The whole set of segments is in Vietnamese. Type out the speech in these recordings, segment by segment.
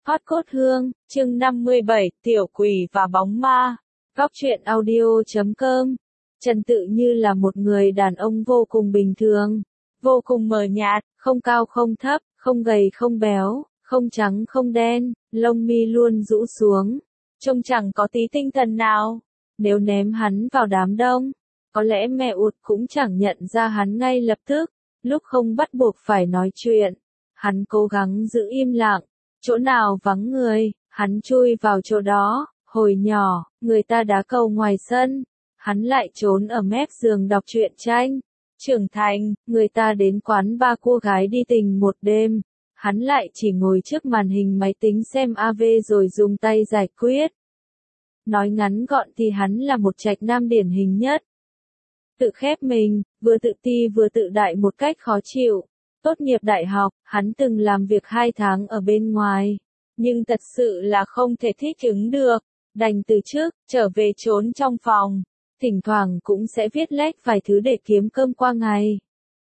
Hot cốt hương, chương 57, Tiểu quỷ và bóng ma. Góc truyện audio.com. Trần Tự Như là một người đàn ông vô cùng bình thường, vô cùng mờ nhạt, không cao không thấp, không gầy không béo, không trắng không đen, lông mi luôn rũ xuống, trông chẳng có tí tinh thần nào. Nếu ném hắn vào đám đông, có lẽ mẹ Ụt cũng chẳng nhận ra hắn ngay lập tức. Lúc không bắt buộc phải nói chuyện, hắn cố gắng giữ im lặng. Chỗ nào vắng người, hắn chui vào chỗ đó. Hồi nhỏ, người ta đá cầu ngoài sân, hắn lại trốn ở mép giường đọc truyện tranh. Trưởng thành, người ta đến quán ba cô gái đi tình một đêm, hắn lại chỉ ngồi trước màn hình máy tính xem AV rồi dùng tay giải quyết. Nói ngắn gọn thì hắn là một trạch nam điển hình nhất. Tự khép mình, vừa tự ti vừa tự đại một cách khó chịu. Tốt nghiệp đại học, hắn từng làm việc 2 tháng ở bên ngoài, nhưng thật sự là không thể thích ứng được, đành từ chức, trở về trốn trong phòng, thỉnh thoảng cũng sẽ viết lách vài thứ để kiếm cơm qua ngày.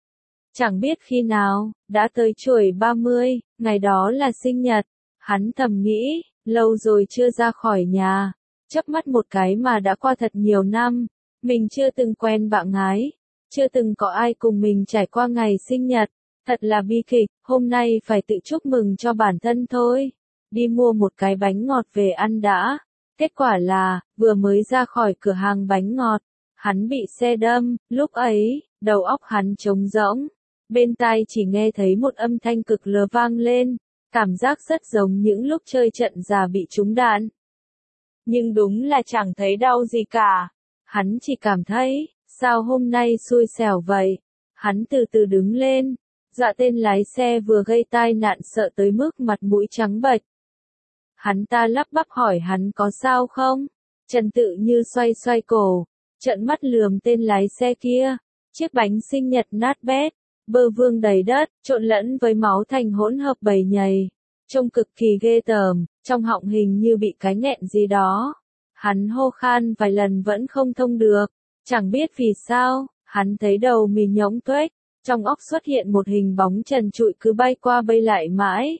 Chẳng biết khi nào, đã tới tuổi 30, ngày đó là sinh nhật, hắn thầm nghĩ, lâu rồi chưa ra khỏi nhà, chớp mắt một cái mà đã qua thật nhiều năm, mình chưa từng quen bạn gái, chưa từng có ai cùng mình trải qua ngày sinh nhật. Thật là bi kịch, hôm nay phải tự chúc mừng cho bản thân thôi. Đi mua một cái bánh ngọt về ăn đã. Kết quả là, vừa mới ra khỏi cửa hàng bánh ngọt, hắn bị xe đâm, lúc ấy, đầu óc hắn trống rỗng. Bên tai chỉ nghe thấy một âm thanh cực lớn vang lên, cảm giác rất giống những lúc chơi trận già bị trúng đạn. Nhưng đúng là chẳng thấy đau gì cả. Hắn chỉ cảm thấy, sao hôm nay xui xẻo vậy. Hắn từ từ đứng lên. Dạ tên lái xe vừa gây tai nạn sợ tới mức mặt mũi trắng bệch. Hắn ta lắp bắp hỏi hắn có sao không? Trần Tự Như xoay xoay cổ, trợn mắt lườm tên lái xe kia. Chiếc bánh sinh nhật nát bét, bơ vương đầy đất, trộn lẫn với máu thành hỗn hợp bầy nhầy. Trông cực kỳ ghê tởm, trong họng hình như bị cái nghẹn gì đó. Hắn hô khan vài lần vẫn không thông được. Chẳng biết vì sao, hắn thấy đầu mình nhõng tuếch. Trong óc xuất hiện một hình bóng trần trụi cứ bay qua bay lại mãi.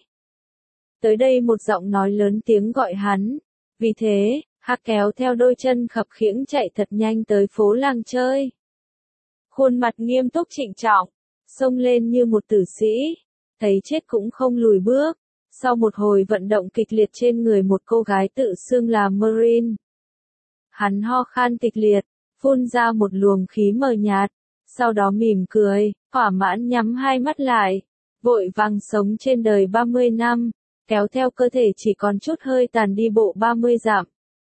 Tới đây một giọng nói lớn tiếng gọi hắn. Vì thế, hắn kéo theo đôi chân khập khiễng chạy thật nhanh tới phố làng chơi. Khuôn mặt nghiêm túc trịnh trọng, xông lên như một tử sĩ. Thấy chết cũng không lùi bước. Sau một hồi vận động kịch liệt trên người một cô gái tự xưng là Marine. Hắn ho khan kịch liệt, phun ra một luồng khí mờ nhạt. Sau đó mỉm cười, thỏa mãn nhắm hai mắt lại, vội vàng sống trên đời 30 năm, kéo theo cơ thể chỉ còn chút hơi tàn đi bộ 30 dặm.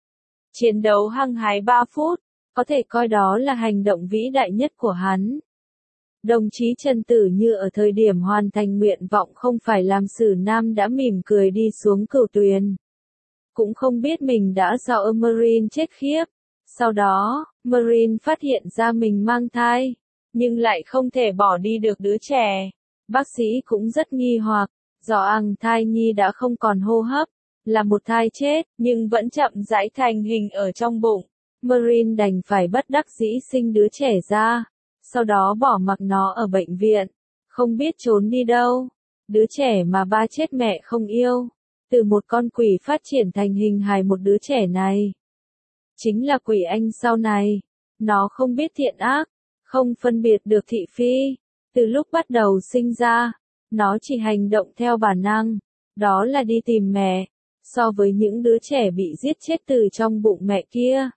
Chiến đấu hăng hái 3 phút, có thể coi đó là hành động vĩ đại nhất của hắn. Đồng chí Trần Tử Như ở thời điểm hoàn thành nguyện vọng không phải làm sử nam đã mỉm cười đi xuống Cửu Tuyền. Cũng không biết mình đã do Marine chết khiếp. Sau đó, Marine phát hiện ra mình mang thai. Nhưng lại không thể bỏ đi được đứa trẻ. Bác sĩ cũng rất nghi hoặc, rõ thai nhi đã không còn hô hấp, là một thai chết, nhưng vẫn chậm rãi thành hình ở trong bụng. Marine đành phải bất đắc dĩ sinh đứa trẻ ra, sau đó bỏ mặc nó ở bệnh viện, không biết trốn đi đâu. Đứa trẻ mà ba chết mẹ không yêu, từ một con quỷ phát triển thành hình hài một đứa trẻ này. Chính là quỷ anh sau này, nó không biết thiện ác. Không phân biệt được thị phi, từ lúc bắt đầu sinh ra, nó chỉ hành động theo bản năng, đó là đi tìm mẹ, so với những đứa trẻ bị giết chết từ trong bụng mẹ kia.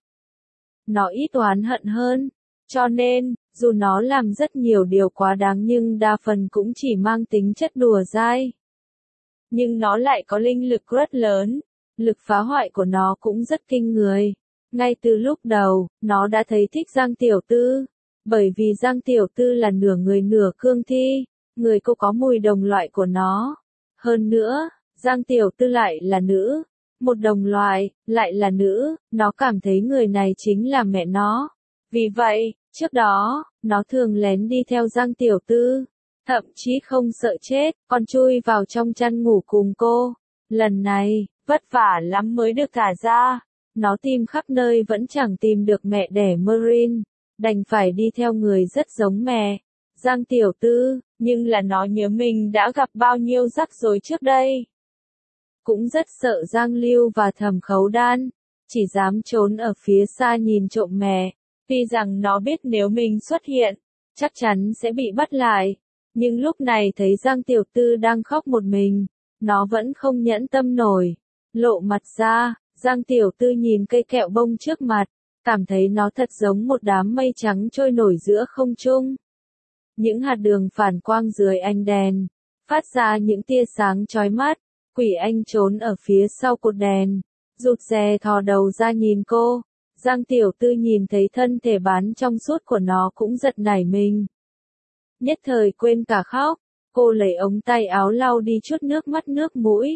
Nó ít oán hận hơn, cho nên, dù nó làm rất nhiều điều quá đáng nhưng đa phần cũng chỉ mang tính chất đùa dai. Nhưng nó lại có linh lực rất lớn, lực phá hoại của nó cũng rất kinh người. Ngay từ lúc đầu, nó đã thấy thích Giang Tiểu Tư. Bởi vì Giang Tiểu Tư là nửa người nửa cương thi, người cô có mùi đồng loại của nó. Hơn nữa, Giang Tiểu Tư lại là nữ, một đồng loại, lại là nữ, nó cảm thấy người này chính là mẹ nó. Vì vậy, trước đó, nó thường lén đi theo Giang Tiểu Tư, thậm chí không sợ chết, còn chui vào trong chăn ngủ cùng cô. Lần này, vất vả lắm mới được thả ra, nó tìm khắp nơi vẫn chẳng tìm được mẹ đẻ Marine. Đành phải đi theo người rất giống mẹ, Giang Tiểu Tư, nhưng là nó nhớ mình đã gặp bao nhiêu rắc rối trước đây. cũng rất sợ Giang Lưu và Thẩm Khấu Đan, chỉ dám trốn ở phía xa nhìn trộm mẹ, tuy rằng nó biết nếu mình xuất hiện, chắc chắn sẽ bị bắt lại, nhưng lúc này thấy Giang Tiểu Tư đang khóc một mình, nó vẫn không nhẫn tâm nổi, lộ mặt ra, Giang Tiểu Tư nhìn cây kẹo bông trước mặt, cảm thấy nó thật giống một đám mây trắng trôi nổi giữa không trung. Những hạt đường phản quang dưới ánh đèn, phát ra những tia sáng chói mắt, Quỷ Anh trốn ở phía sau cột đèn, rụt rè thò đầu ra nhìn cô. Giang Tiểu Tư nhìn thấy thân thể bán trong suốt của nó cũng giật nảy mình. Nhất thời quên cả khóc, cô lấy ống tay áo lau đi chút nước mắt nước mũi.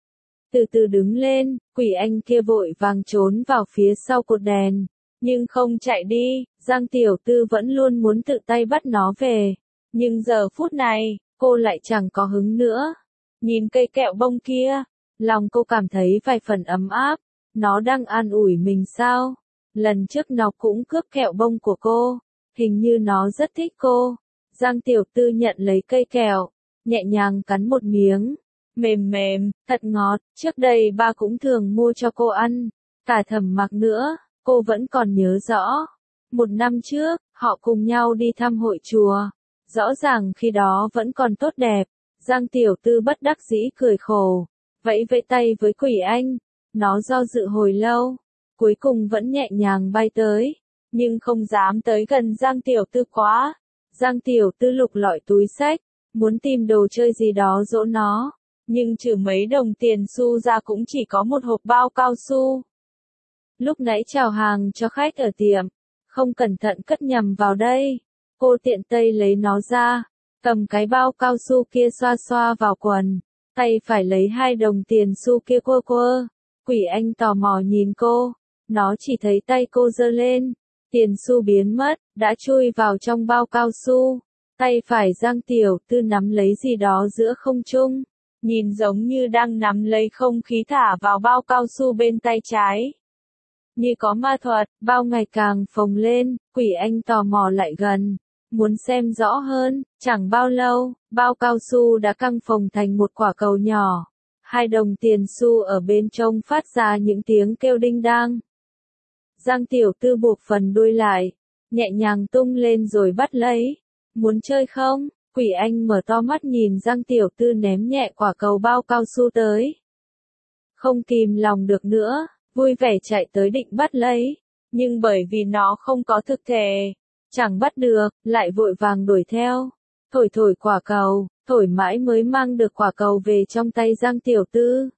Từ từ đứng lên, Quỷ Anh kia vội vàng trốn vào phía sau cột đèn, nhưng không chạy đi, Giang Tiểu Tư vẫn luôn muốn tự tay bắt nó về. Nhưng giờ phút này, cô lại chẳng có hứng nữa. Nhìn cây kẹo bông kia, lòng cô cảm thấy vài phần ấm áp, nó đang an ủi mình sao? Lần trước nó cũng cướp kẹo bông của cô, hình như nó rất thích cô. Giang Tiểu Tư nhận lấy cây kẹo, nhẹ nhàng cắn một miếng, mềm mềm, thật ngọt, trước đây ba cũng thường mua cho cô ăn, cả Thẩm Mặc nữa, cô vẫn còn nhớ rõ. Một năm trước, họ cùng nhau đi thăm hội chùa, rõ ràng khi đó vẫn còn tốt đẹp. Giang Tiểu Tư bất đắc dĩ cười khổ, vẫy vẫy tay với Quỷ Anh, nó do dự hồi lâu, cuối cùng vẫn nhẹ nhàng bay tới, nhưng không dám tới gần Giang Tiểu Tư quá. Giang Tiểu Tư lục lọi túi xách, muốn tìm đồ chơi gì đó dỗ nó, nhưng trừ mấy đồng tiền xu ra cũng chỉ có một hộp bao cao su. Lúc nãy chào hàng cho khách ở tiệm, không cẩn thận cất nhầm vào đây, cô tiện tay lấy nó ra, cầm cái bao cao su kia xoa xoa vào quần, tay phải lấy 2 đồng tiền xu kia quơ quơ. Quỷ Anh tò mò nhìn cô, nó chỉ thấy tay cô giơ lên, tiền xu biến mất, đã chui vào trong bao cao su. Tay phải Giang Tiểu Tư nắm lấy gì đó giữa không trung, nhìn giống như đang nắm lấy không khí thả vào bao cao su bên tay trái. Như có ma thuật, bao ngày càng phồng lên, Quỷ Anh tò mò lại gần, muốn xem rõ hơn, chẳng bao lâu, bao cao su đã căng phồng thành một quả cầu nhỏ. 2 đồng tiền xu ở bên trong phát ra những tiếng kêu đinh đang. Giang Tiểu Tư buộc phần đuôi lại, nhẹ nhàng tung lên rồi bắt lấy. Muốn chơi không? Quỷ Anh mở to mắt nhìn Giang Tiểu Tư ném nhẹ quả cầu bao cao su tới. Không kìm lòng được nữa, vui vẻ chạy tới định bắt lấy, nhưng bởi vì nó không có thực thể, chẳng bắt được, lại vội vàng đuổi theo, thổi thổi quả cầu, thổi mãi mới mang được quả cầu về trong tay Giang Tiểu Tư.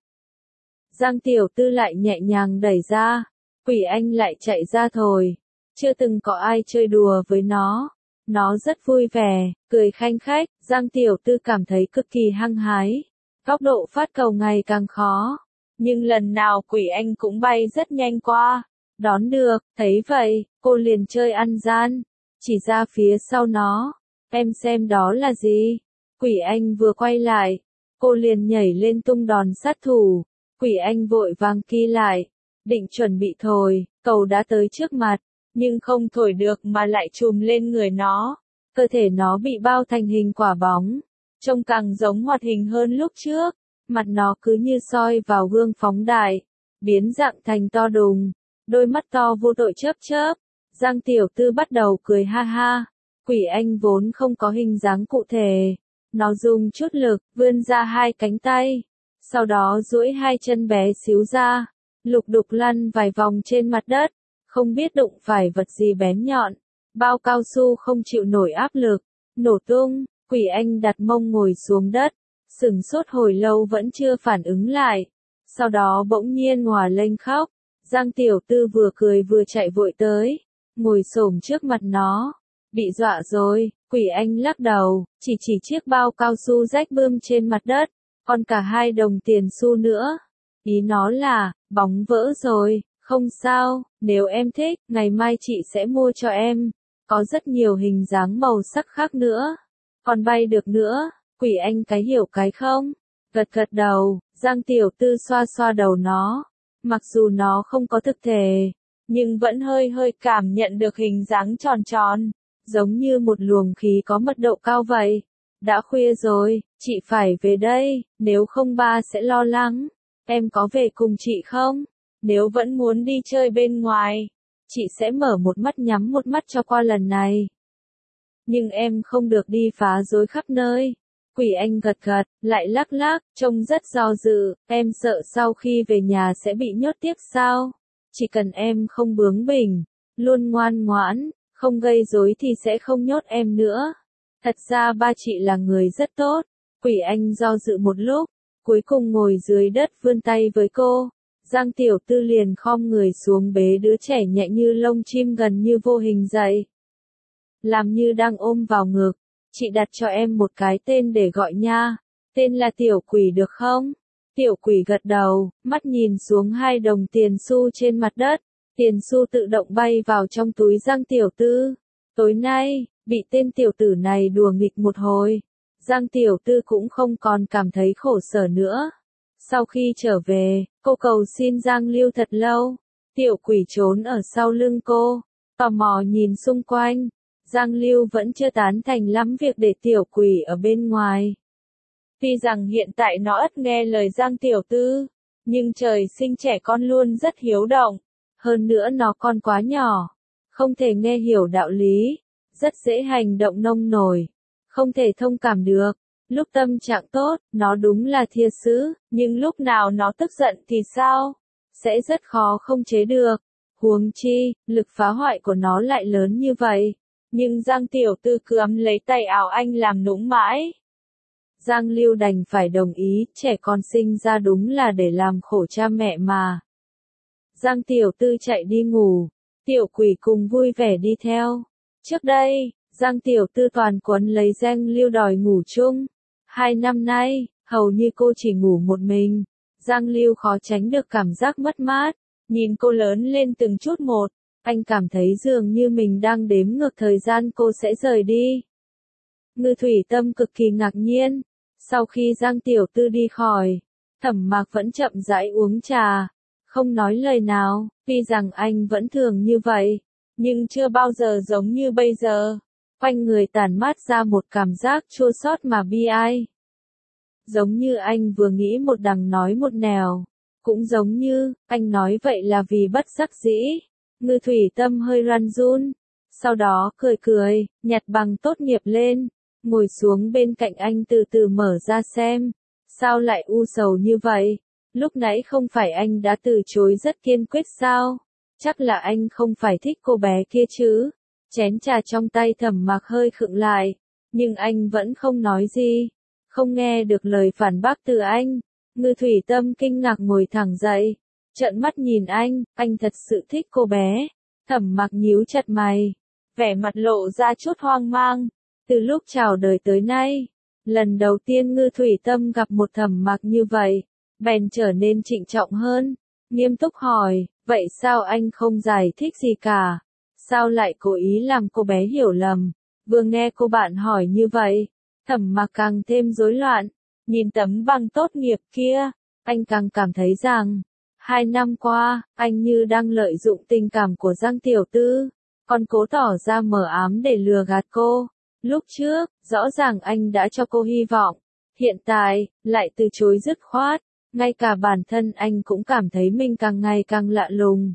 Giang Tiểu Tư lại nhẹ nhàng đẩy ra, Quỷ Anh lại chạy ra thổi, chưa từng có ai chơi đùa với nó rất vui vẻ, cười khanh khách, Giang Tiểu Tư cảm thấy cực kỳ hăng hái, tốc độ phát cầu ngày càng khó. Nhưng lần nào Quỷ Anh cũng bay rất nhanh qua, đón được, thấy vậy, cô liền chơi ăn gian, chỉ ra phía sau nó, em xem đó là gì? Quỷ Anh vừa quay lại, cô liền nhảy lên tung đòn sát thủ, Quỷ Anh vội vàng ki lại, định chuẩn bị thổi, cầu đã tới trước mặt, nhưng không thổi được mà lại trùm lên người nó, cơ thể nó bị bao thành hình quả bóng, trông càng giống hoạt hình hơn lúc trước. Mặt nó cứ như soi vào gương phóng đại, biến dạng thành to đùng, đôi mắt to vô tội chớp chớp. Giang Tiểu Tư bắt đầu cười ha ha, Quỷ Anh vốn không có hình dáng cụ thể, nó dùng chút lực, vươn ra 2 cánh tay, sau đó duỗi 2 chân bé xíu ra, lục đục lăn vài vòng trên mặt đất, không biết đụng phải vật gì bén nhọn, bao cao su không chịu nổi áp lực, nổ tung. Quỷ Anh đặt mông ngồi xuống đất, sửng sốt hồi lâu vẫn chưa phản ứng lại, sau đó bỗng nhiên òa lên khóc. Giang Tiểu Tư vừa cười vừa chạy vội tới, ngồi xổm trước mặt nó, bị dọa rồi. Quỷ Anh lắc đầu, chỉ chiếc bao cao su rách bươm trên mặt đất, còn cả 2 đồng tiền xu nữa. Ý nó là, bóng vỡ rồi, không sao, nếu em thích, ngày mai chị sẽ mua cho em, có rất nhiều hình dáng màu sắc khác nữa, còn bay được nữa. Quỷ Anh cái hiểu cái không? Gật gật đầu, Giang Tiểu Tư xoa xoa đầu nó. Mặc dù nó không có thực thể, nhưng vẫn hơi hơi cảm nhận được hình dáng tròn tròn, giống như một luồng khí có mật độ cao vậy. Đã khuya rồi, chị phải về đây, nếu không ba sẽ lo lắng. em có về cùng chị không? Nếu vẫn muốn đi chơi bên ngoài, chị sẽ mở một mắt nhắm một mắt cho qua lần này. Nhưng em không được đi phá rối khắp nơi. Quỷ Anh gật gật, lại lắc lắc, trông rất do dự, em sợ sau khi về nhà sẽ bị nhốt tiếp sao? Chỉ cần em không bướng bỉnh, luôn ngoan ngoãn, không gây rối thì sẽ không nhốt em nữa. Thật ra ba chị là người rất tốt. Quỷ Anh do dự một lúc, cuối cùng ngồi dưới đất vươn tay với cô. Giang Tiểu Tư liền khom người xuống bế đứa trẻ nhẹ như lông chim gần như vô hình dậy. Làm như đang ôm vào ngực, chị đặt cho em một cái tên để gọi nha, tên là Tiểu Quỷ được không? Tiểu Quỷ gật đầu, mắt nhìn xuống 2 đồng tiền xu trên mặt đất, tiền xu tự động bay vào trong túi Giang Tiểu Tư. Tối nay, bị tên tiểu tử này đùa nghịch một hồi, Giang Tiểu Tư cũng không còn cảm thấy khổ sở nữa. Sau khi trở về, cô cầu xin Giang Lưu thật lâu. Tiểu Quỷ trốn ở sau lưng cô, tò mò nhìn xung quanh. Giang Lưu vẫn chưa tán thành lắm việc để Tiểu Quỷ ở bên ngoài. Tuy rằng hiện tại nó ất nghe lời Giang Tiểu Tư, nhưng trời sinh trẻ con luôn rất hiếu động. Hơn nữa nó còn quá nhỏ, không thể nghe hiểu đạo lý, rất dễ hành động nông nổi, không thể thông cảm được. Lúc tâm trạng tốt, nó đúng là thiên sứ, nhưng lúc nào nó tức giận thì sao? Sẽ rất khó không chế được. Huống chi, lực phá hoại của nó lại lớn như vậy. Nhưng Giang Tiểu Tư cứ ấm lấy tay áo anh làm nũng mãi. Giang Lưu đành phải đồng ý, trẻ con sinh ra đúng là để làm khổ cha mẹ mà. Giang Tiểu Tư chạy đi ngủ, Tiểu Quỷ cùng vui vẻ đi theo. Trước đây, Giang Tiểu Tư toàn quấn lấy Giang Lưu đòi ngủ chung. 2 năm nay, hầu như cô chỉ ngủ một mình. Giang Lưu khó tránh được cảm giác mất mát, nhìn cô lớn lên từng chút một, anh cảm thấy dường như mình đang đếm ngược thời gian cô sẽ rời đi. Ngư Thủy Tâm cực kỳ ngạc nhiên. Sau khi Giang Tiểu Tư đi khỏi, Thẩm Mạc vẫn chậm rãi uống trà, không nói lời nào, tuy rằng anh vẫn thường như vậy, nhưng chưa bao giờ giống như bây giờ. Quanh người tản mát ra một cảm giác chua xót mà bi ai. Giống như anh vừa nghĩ một đằng nói một nẻo, cũng giống như, anh nói vậy là vì bất đắc dĩ. Ngư Thủy Tâm hơi run run, sau đó cười cười, nhặt bằng tốt nghiệp lên, ngồi xuống bên cạnh anh từ từ mở ra xem. Sao lại u sầu như vậy? Lúc nãy không phải anh đã từ chối rất kiên quyết sao? Chắc là anh không phải thích cô bé kia chứ? Chén trà trong tay Thẩm Mạc hơi khựng lại, nhưng anh vẫn không nói gì, không nghe được lời phản bác từ anh. Ngư Thủy Tâm kinh ngạc ngồi thẳng dậy, trợn mắt nhìn anh thật sự thích cô bé. Thẩm Mạc nhíu chặt mày, vẻ mặt lộ ra chút hoang mang. Từ lúc chào đời tới nay, lần đầu tiên Ngư Thủy Tâm gặp một Thẩm Mạc như vậy, bèn trở nên trịnh trọng hơn, nghiêm túc hỏi, vậy sao anh không giải thích gì cả? Sao lại cố ý làm cô bé hiểu lầm? Vừa nghe cô bạn hỏi như vậy, Thẩm Mạc càng thêm rối loạn, nhìn tấm bằng tốt nghiệp kia, anh càng cảm thấy rằng, 2 năm qua, anh như đang lợi dụng tình cảm của Giang Tiểu Tư, còn cố tỏ ra mờ ám để lừa gạt cô. Lúc trước, rõ ràng anh đã cho cô hy vọng, hiện tại, lại từ chối dứt khoát, ngay cả bản thân anh cũng cảm thấy mình càng ngày càng lạ lùng.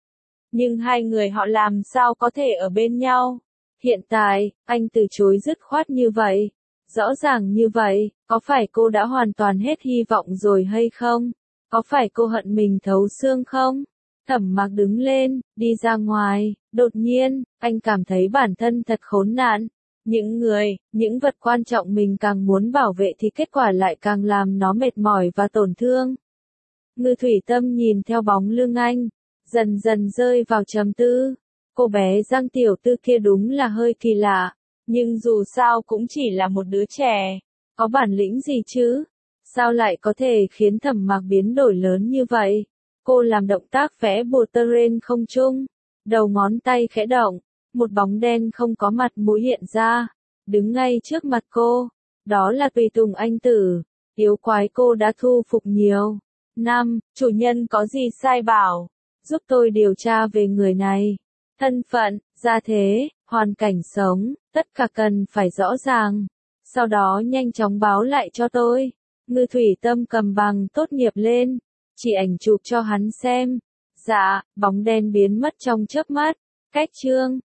Nhưng hai người họ làm sao có thể ở bên nhau? Hiện tại, anh từ chối dứt khoát như vậy, rõ ràng như vậy, có phải cô đã hoàn toàn hết hy vọng rồi hay không? Có phải cô hận mình thấu xương không? Thẩm Mạc đứng lên, đi ra ngoài, đột nhiên, anh cảm thấy bản thân thật khốn nạn. Những người, những vật quan trọng mình càng muốn bảo vệ thì kết quả lại càng làm nó mệt mỏi và tổn thương. Ngư Thủy Tâm nhìn theo bóng lưng anh, dần dần rơi vào trầm tư. Cô bé Giang Tiểu Tư kia đúng là hơi kỳ lạ, nhưng dù sao cũng chỉ là một đứa trẻ, có bản lĩnh gì chứ? Sao lại có thể khiến Thẩm Mạc biến đổi lớn như vậy? Cô làm động tác vẽ bùa tơ rên không trung, đầu ngón tay khẽ động, một bóng đen không có mặt mũi hiện ra, đứng ngay trước mặt cô. Đó là Tùy Tùng Anh Tử, yêu quái cô đã thu phục nhiều năm. Chủ nhân có gì sai bảo, giúp tôi điều tra về người này. Thân phận, gia thế, hoàn cảnh sống, tất cả cần phải rõ ràng. Sau đó nhanh chóng báo lại cho tôi. Ngư Thủy Tâm cầm bằng tốt nghiệp lên, Chỉ ảnh chụp cho hắn xem. Dạ, bóng đen biến mất trong chớp mắt. Cách chương